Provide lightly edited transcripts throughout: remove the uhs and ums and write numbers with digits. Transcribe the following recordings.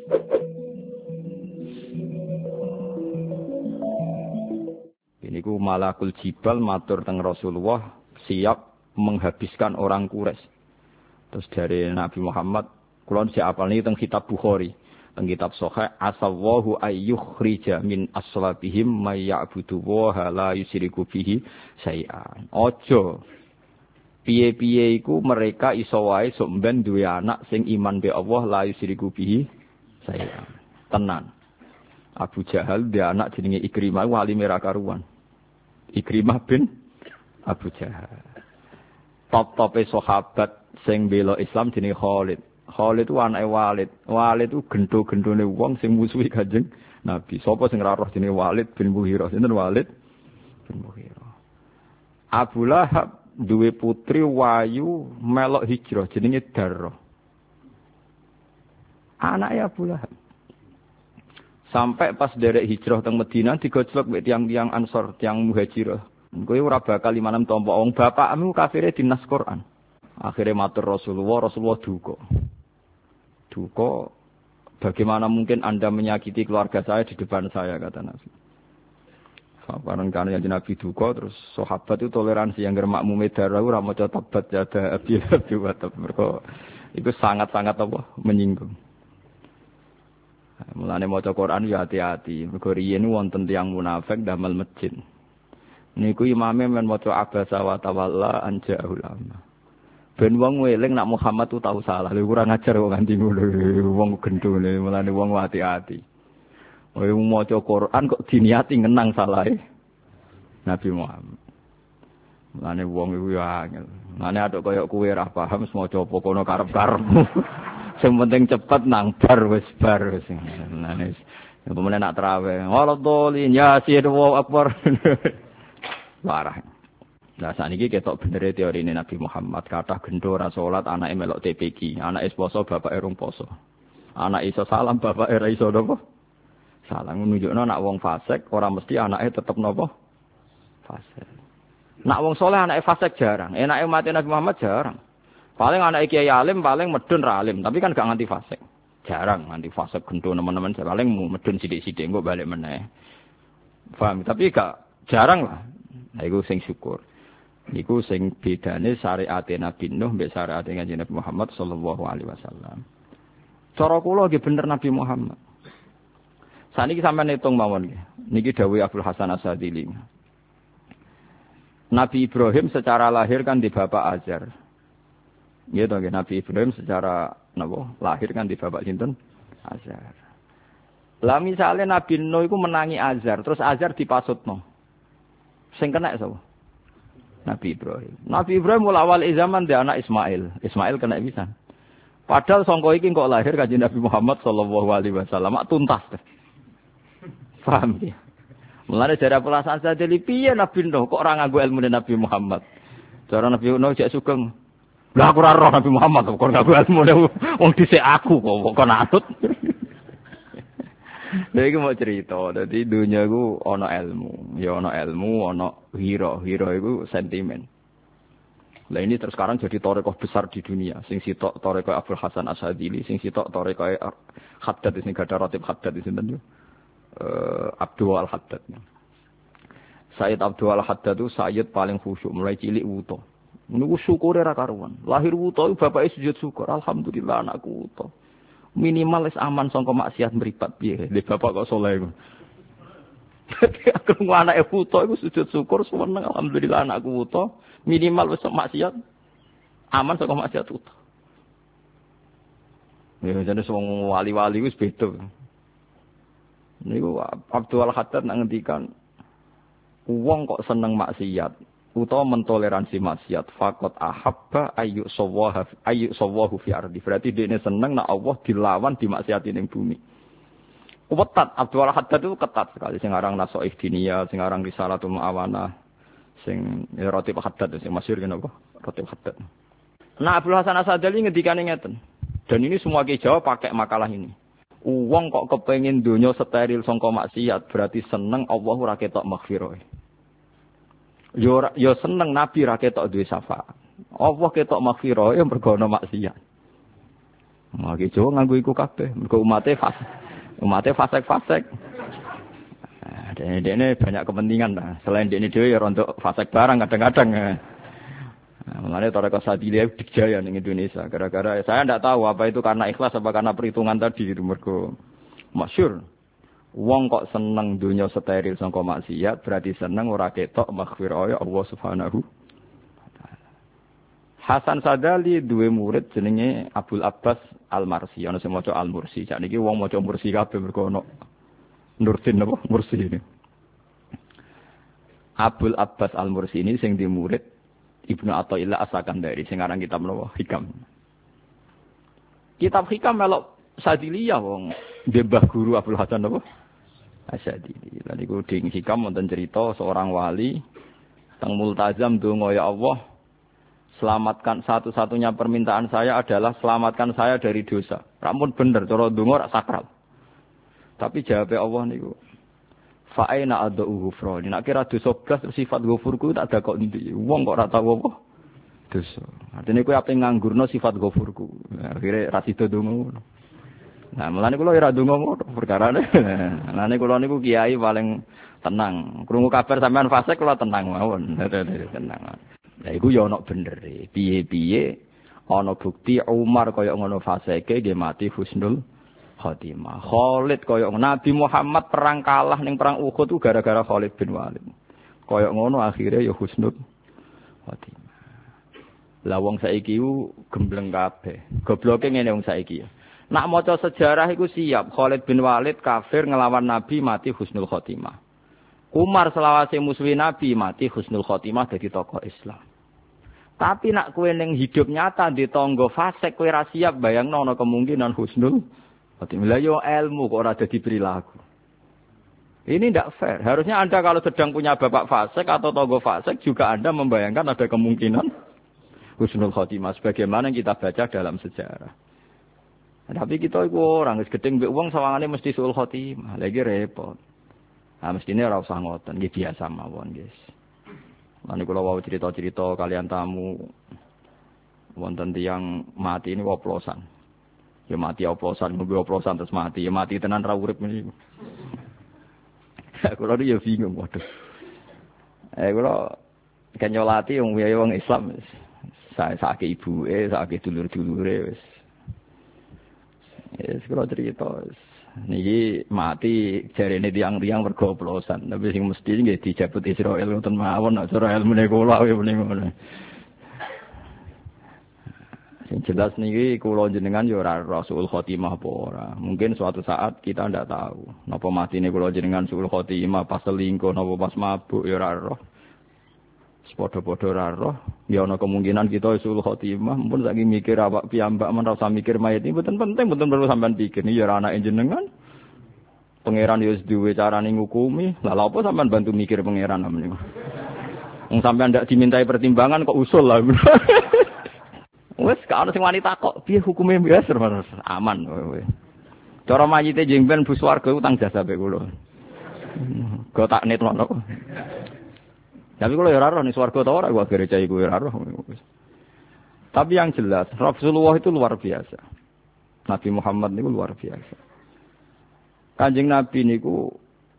Ini ku Malakul Jibal matur teng Rasulullah siap menghabiskan orang Quraisy. Terus dari Nabi Muhammad, kula sik apal niki teng kitab Bukhari, teng kitab Sahih, asallahu ayyukhrija min aslabihim may ya'budu wa la yusyriku bihi syai'an. Ojo piye-piye iku mereka iso wae sok ben duwe anak sing iman be Allah la yusyriku bihi syai'an. Tenan. Abu Jahal dia anak jenenge Ikrimah wali merah karuan. Ikrimah bin Abu Jahal. Top-tope sahabat sing bela Islam jenenge Khalid. Khalid itu anake Walid. Walid itu gendo-gendone wong sing musuhi Kanjeng Nabi. Sapa sing ora roh jenenge Walid bin Mughirah? Sinten Walid bin Mughirah. Abu Lahab duwe putri wayu melok hijrah jenenge Darrah. Anake Abu Lahab. Sampai pas derek hijrah teng Madinah digojlok mek tiang-tiang Ansor, tiang Muhajirah. Kowe ora bakal limanem tampa wong bapakmu kafire dinas Quran. Akhirnya matur Rasulullah duka. Duka, bagaimana mungkin Anda menyakiti keluarga saya di depan saya, kata Nabi. Barangkali yang Nabi duka, terus sahabat itu toleransi yang makmume darah ora maca tabat yada abi wa tab. Itu sangat-sangat apa? Menyinggung. Mulane maca Quran ya hati-hati. Mergo riyen wonten tiyang munafik damel masjid. Niku imame men maca abasa wa tawalla anja'ul amma. Ben wong weling nak Muhammad tu tau salah. Lha kurang ajar kok nganti ngono. Wong gendone mulane wong hati-hati. Wong maca Quran kok diniati ngenang salahe Nabi Muhammad. Mulane wong iku ya angel. Mulane atok koyo kowe ora paham maca apa kono karep-karepmu. Sing penting cepet nang bar wis bar wis. Mulane kemudian nak tarawih. Waladhdallin yasin wa akbar. Parah. Lah sakniki ketok bener teori ini Nabi Muhammad kathah gendho ora salat anake melok TPQ, anake poso bapake urung poso. Anak iso salam bapake ora iso napa? Salam nunjukno nak wong fasik ora mesti anake tetep napa? Fasik. Nak wong saleh anake fasik jarang, enake mati Nabi Muhammad jarang. Paling anake kiai alim paling medun ra alim, tapi kan gak nganti fasik. Jarang nganti fasik gendho teman-teman, paling medun sithik-sithik engko balik meneh. Paham? Tapi gak jarang lah. Nah iku sing syukur. Iku sing bedane syariat Nabi Nuh mbek syariat Kanjeng Nabi Muhammad sallallahu alaihi wasallam. Cara kula nggih bener Nabi Muhammad. Saniki sampeyan hitung mawon nggih. Niki dawuh Abdul Hasan As-Sadili. Nabi Ibrahim secara lahir kan di bapak Azar. Nggih to nggih Nabi Ibrahim secara napa? Lahir kan di bapak sinten? Azar. Lah misale Nabi Nuh iku menangi Azar, terus Azar dipasutno. Sing kena sapa? Nabi Ibrahim. Nabi Ibrahim mulai awal zaman dia anak Ismail. Ismail kena bisa. Padahal sangka iki kok lahir kanjeng Nabi Muhammad sallallahu alaihi wasallam tuntas. Paham ya? Mulane dari pelasan saja piye Nabi Nuh kok ora nganggo ilmu Nabi Muhammad. Cara Nabi Nuh cek sugeng. Lah aku ora roh Nabi Muhammad kok nganggo ilmu wong dhisik aku kok natut. Lha iki mau cerita, dadi dunya iku ana ilmu, ya ana ilmu, ana hira. Hira iku sentimen. Lah ini terus sekarang jadi tarekat besar di dunia. Sing sitok tarekat Abdul Hasan As-Sadili, sing sitok tarekat Haddad sing gada ratib Haddad sinten yo. Abdul Al-Haddad. Sayyid Abdul Al-Haddad itu sayyid paling khusyuk mulai cilik wuto. Niku syukure ra karuan. Lahir wuto bapake sujud syukur, alhamdulillah anakku wuto. Minimal wis aman sangka maksiat mripat piye. Dhe bapak kok saleh iku. Aku anake wuto iku sujud syukur seneng alhamdulillah anakku wuto. Minimal wis maksiat aman sangka maksiat wuto. Ya jane wong wali-wali wis beda. Niku Abdul Haddad nak ngendikan wong kok seneng maksiat utawa mentoleransi maksiat faqat ahabba ayu sawahu fi ardi. Berarti dene seneng nak Allah dilawan dimaksiati ning bumi. Ketat Abdul Haddad itu ketat sekali sing aran Nasaih Diniyah, sing aran Risalatul Muawanah, sing Ratib Haddad sing masyhur kan apa? Ratib Haddad. Nah Abdul Hasan As-Sadili ngendikane ngeten. Dan ini semua ki Jawa pakai makalah ini. Wong kok kepengin donya steril sangka maksiat berarti seneng Allah ora ketok maghfirah. Yo seneng Nabi ra ketok duwe syafaat. Allah ketok maghfirah ya mergo ana maksiat. Maki Jawa nganggo iku kabeh. Mergo umate fasek. Nah, dene banyak kepentingan lah. Selain dene dhewe ya rontok fasek barang kadang-kadang. Nah, mulane Thariqah Sadiliyah dijaya ning Indonesia. Gara-gara saya ndak tahu apa itu karena ikhlas apa karena perhitungan tadi itu mergo masyhur. Wong kok seneng dunya steril sangka maksiat berarti seneng ora ketok maghfirah Allah Subhanahu. Hasan Sadali duwe murid jenenge Abdul Abbas Al-Marsi, ana sing maca Al-Mursi. Sakniki wong maca Mursi kabeh mergo ana Nurdin napa Mursi ini. Abdul Abbas Al-Mursi ini sing di murid Ibnu Athaillah As-Sakandari sing aran kitab napa Hikam. Kitab Hikam melok Sadiliyah wong mbah guru Abdul Hasan napa Asyadili. Lan iku ding Hikam wonten cerita seorang wali teng multazam donga ya Allah selamatkan satu-satunya permintaan saya adalah selamatkan saya dari dosa. Rampun bener cara donga rak sakral. Tapi jawab Allah niku fa aina ad'u ghufran. Nek kira dosa blas sifat ghafurku tak ada kok ndi. Wong kok ora tau apa dosa. Artine kowe ape nganggurno sifat ghafurku. Akhire ra sida donga ngono. Nah, mulane kula ora donga ngono perkarane. Mulane kula niku kiai paling tenang. Krungu kabar sampean fasik kula tenang mawon. Tenang. Lah iku ya ana bener e. Piye-piye ana bukti Umar kaya ngono fasike nggih mati husnul khotimah. Khalid kaya Nabi Muhammad perang kalah ning perang Uhud ku gara-gara Khalid bin Walid. Kaya ngono akhire ya husnul khotimah. Lah wong saiki ku gembleng kabeh. Gobloke ngene wong saiki ya. Nak maca sejarah iku siap Khalid bin Walid kafir ngelawan Nabi mati husnul khotimah. Umar selawase musuhi Nabi mati husnul khotimah dadi tokoh Islam. Tapi nak kowe ning hidup nyata di tangga fasik kowe ra siap bayangno ana kemungkinan husnul khotimah. Lah yo ilmu kok ora dadi perilaku. Ini ndak fair. Harusnya Anda kalau sedang punya bapak fasik atau tangga fasik juga Anda membayangkan ada kemungkinan husnul khotimah sebagaimana yang kita baca dalam sejarah. Tapi kita iku orang wis gedeng mbek wong sawangane mesti suul khotimah. Lagi repot. Nah, mestine ora usah ngoten, nggih biasa mawon, guys. Lan kula wau cerita-cerita kalian tamu wonten tiyang mati ini oplosan. Ya mati oplosan, ngombe oplosan terus mati. Ya mati tenan ra urip niku. Kula ya bingung waduh. Kula kenyolati wong Islam wis. Saake ibuke, saake dulur-dulure wis. Wis kula cerita wis. Niki mati jarene tiang-tiang mergo oplosan. Tapi sing mesti nggih dijabut Israil ngoten mawon nek cara ilmune kula muni ngono. Sing jelas niki kula jenengan ya ora rasul khotimah apa ora. Mungkin suatu saat kita ndak tahu. Napa matine kula jenengan rasul khotimah pas selingkuh napa pas mabuk ya ora roh. Padha-padha ora roh. Ya ana kemungkinan kita rasul khotimah. Mumpun saiki mikir awak piyambak men ora usah mikir mayit iki mboten penting, mboten perlu sampean pikir. Iki ya anake jenengan. Pangeran ya wis duwe carane ngukumi. Lah lha apa sampean bantu mikir pangeran niku? Wong sampean ndak dimintai pertimbangan kok usul lah. Wes gak ono sing wani takok, piye hukume biasa aman kowe. Cara mayite jengben bus warga utang jasa mbek kula. Go tak netno. Tapi kula ya ora roh ning swarga ta ora gua gere cah iku ora roh. Tapi yang jelas Rasulullah itu luar biasa. Nabi Muhammad niku luar biasa. Kanjeng Nabi niku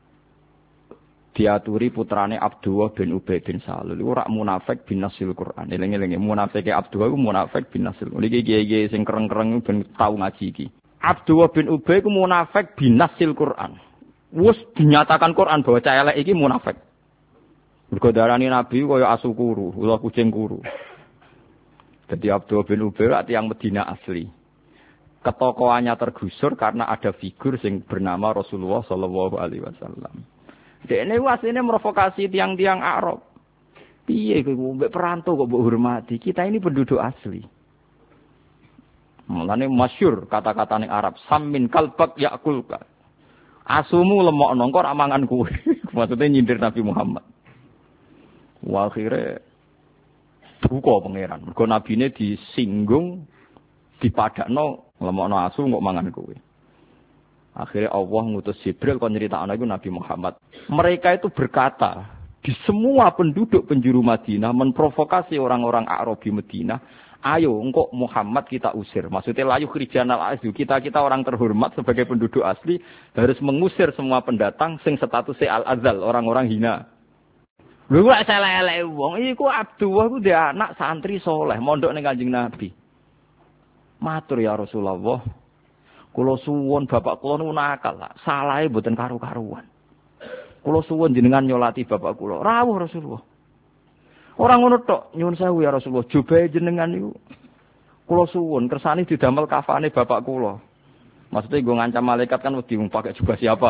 diaturi putrane Abdullah bin Ubay bin Salul. Iku ora munafik bin nasil Quran. Eling-eling munafike Abdullah iku munafik bin nasil. Iki kiye-kiye sing kereng-kereng ben tau ngaji iki. Abdullah bin Ubay iku munafik bin nasil Quran. Wis dinyatakan Quran bahwa cah elek iki munafik. Mergo darani Nabi kaya asu kuru, ula kucing kuru. Jadi Abdullah bin Ubay yang Medina asli. Ketokohannya tergusur karena ada figur yang bernama Rasulullah sallallahu alaihi wasallam. Dekne asline merovokasi tiang-tiang Arab. Piye kowe mbek perantau kok mbok hormati? Kita ini penduduk asli. Mulane masyhur kata-kata ning Arab, "Sammin kalbak yakulka." Asumu lemokno kok ora mangan kowe. Maksudnya nyindir Nabi Muhammad. Wa akhire buka pangeran. Mergo nabine disinggung, dipadakno lemokno asu kok mangan kowe. Akhirnya Allah ngutus Jibril kon nyeritakno iku Nabi Muhammad. Mereka itu berkata, di semua penduduk penjuru Madinah memprovokasi orang-orang Arab di Madinah, Ayo, engkau Muhammad kita usir. Maksudnya layu khrijanal asli. Kita orang terhormat sebagai penduduk asli harus mengusir semua pendatang sing statusnya al-azal, orang-orang hina. Lha kok salah-salah wong iku Abdullah ku dia anak santri soleh, mondok ning Kanjeng Nabi. Matur ya Rasulullah. Kula suwun bapak kula niku nakal, salahe mboten karu-karuan. Kula suwun jenengan nyolati bapak kula. Rawuh Rasulullah. Orang ngono tok, nyuwun sewu ya Rasulullah, jobahe jenengan niku kula suwun kersane didamel kafane bapak kula. Maksudnya gue ngancam malaikat kan wedi pakai juga siapa.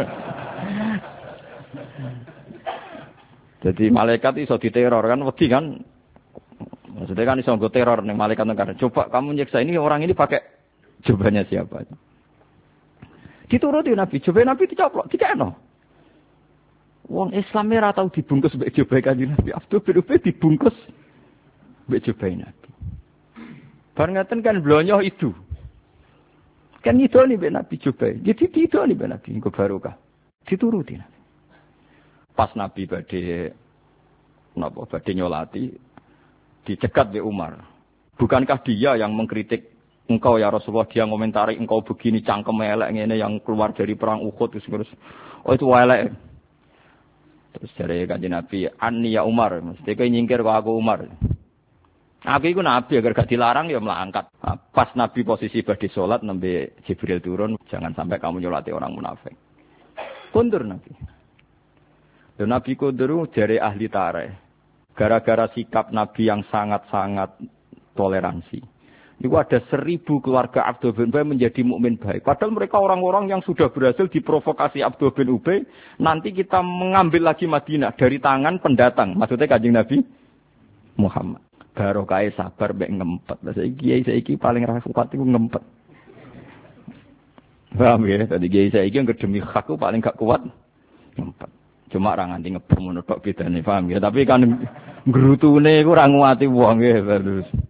Jadi malaikat iso diteror kan wedi kan. Maksudnya kan iso nggo teror ning malaikat negara. Coba kamu nyiksa ini orang ini pakai jubahnya siapa. Dituruti Nabi, jubah Nabi dicoplok, dikekno. Wong Islam ora tau dibungkus mbek jubah Kanjeng Nabi. Abdul bin Ubay dibungkus mbek jubah Nabi. Bar ngaten kan blonyo itu. Kan ngidoni mbek Nabi jubah. Jadi ngidoni mbek Nabi engko barokah. Dituruti Nabi. Pas Nabi badhe nyolati dicegat mbek Umar. Bukankah dia yang mengkritik engkau ya Rasulullah, dia ngomentari engkau begini cangkem elek ngene yang keluar dari perang Uhud terus. Oh itu elek. Terus dari Kanjeng Nabi, "Anni ya Umar," mesti kowe nyingkir kok aku Umar. Aku iku Nabi agar gak dilarang ya melangkat. Pas Nabi posisi badhe salat nembe Jibril turun, jangan sampai kamu nyolati orang munafik. Kundur Nabi. Dan Nabi kundur dari ahli tarikh. Gara-gara sikap Nabi yang sangat-sangat toleransi. Itu ada 1000 keluarga Abdul bin Ubay menjadi mukmin baik. Padahal mereka orang-orang yang sudah berhasil diprovokasi Abdul bin Ubay. Nanti kita mengambil lagi Madinah dari tangan pendatang. Maksudnya Kanjeng Nabi Muhammad. Barokah sabar mbek ngempet. Saiki paling ra kuat iku ngempet. Paham ya? Tadi kiai saiki yang demi hak paling gak kuat ngempet. Cuma ra nganti ngebom ngono tok bedane, paham ya? Tapi kan ngrutune iku ra nguwati wong ya, terus.